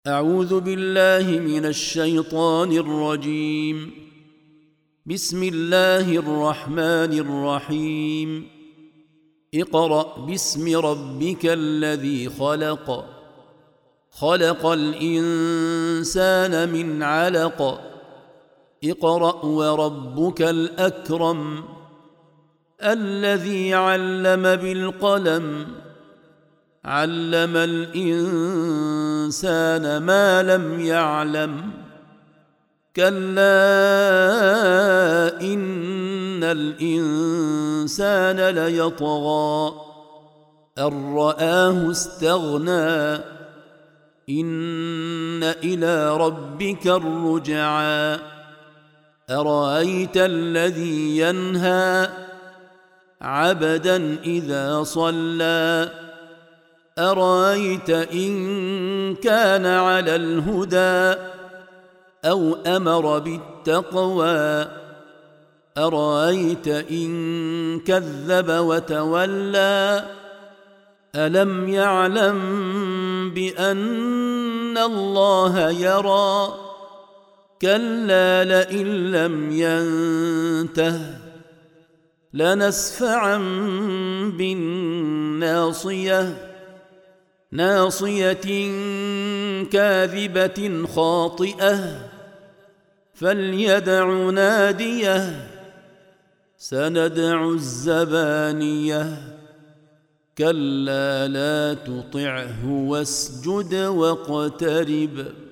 أعوذ بالله من الشيطان الرجيم. بسم الله الرحمن الرحيم. اقرأ باسم ربك الذي خلق، خلق الإنسان من علق. اقرأ وربك الأكرم الذي علم بالقلم، علم الإنسان ما لم يعلم. كلا إن الإنسان ليطغى أن رآه استغنى. إن إلى ربك الرجعى. أرأيت الذي ينهى عبدا إذا صلى، أرأيت إن كان على الهدى أو أمر بالتقوى، أرأيت إن كذب وتولى. ألم يعلم بأن الله يرى. كلا لئن لم ينته لنسفعا بالناصية، ناصية كاذبة خاطئة، فليدع ناديه. سندع الزبانية. كلا لا تطعه واسجد واقترب.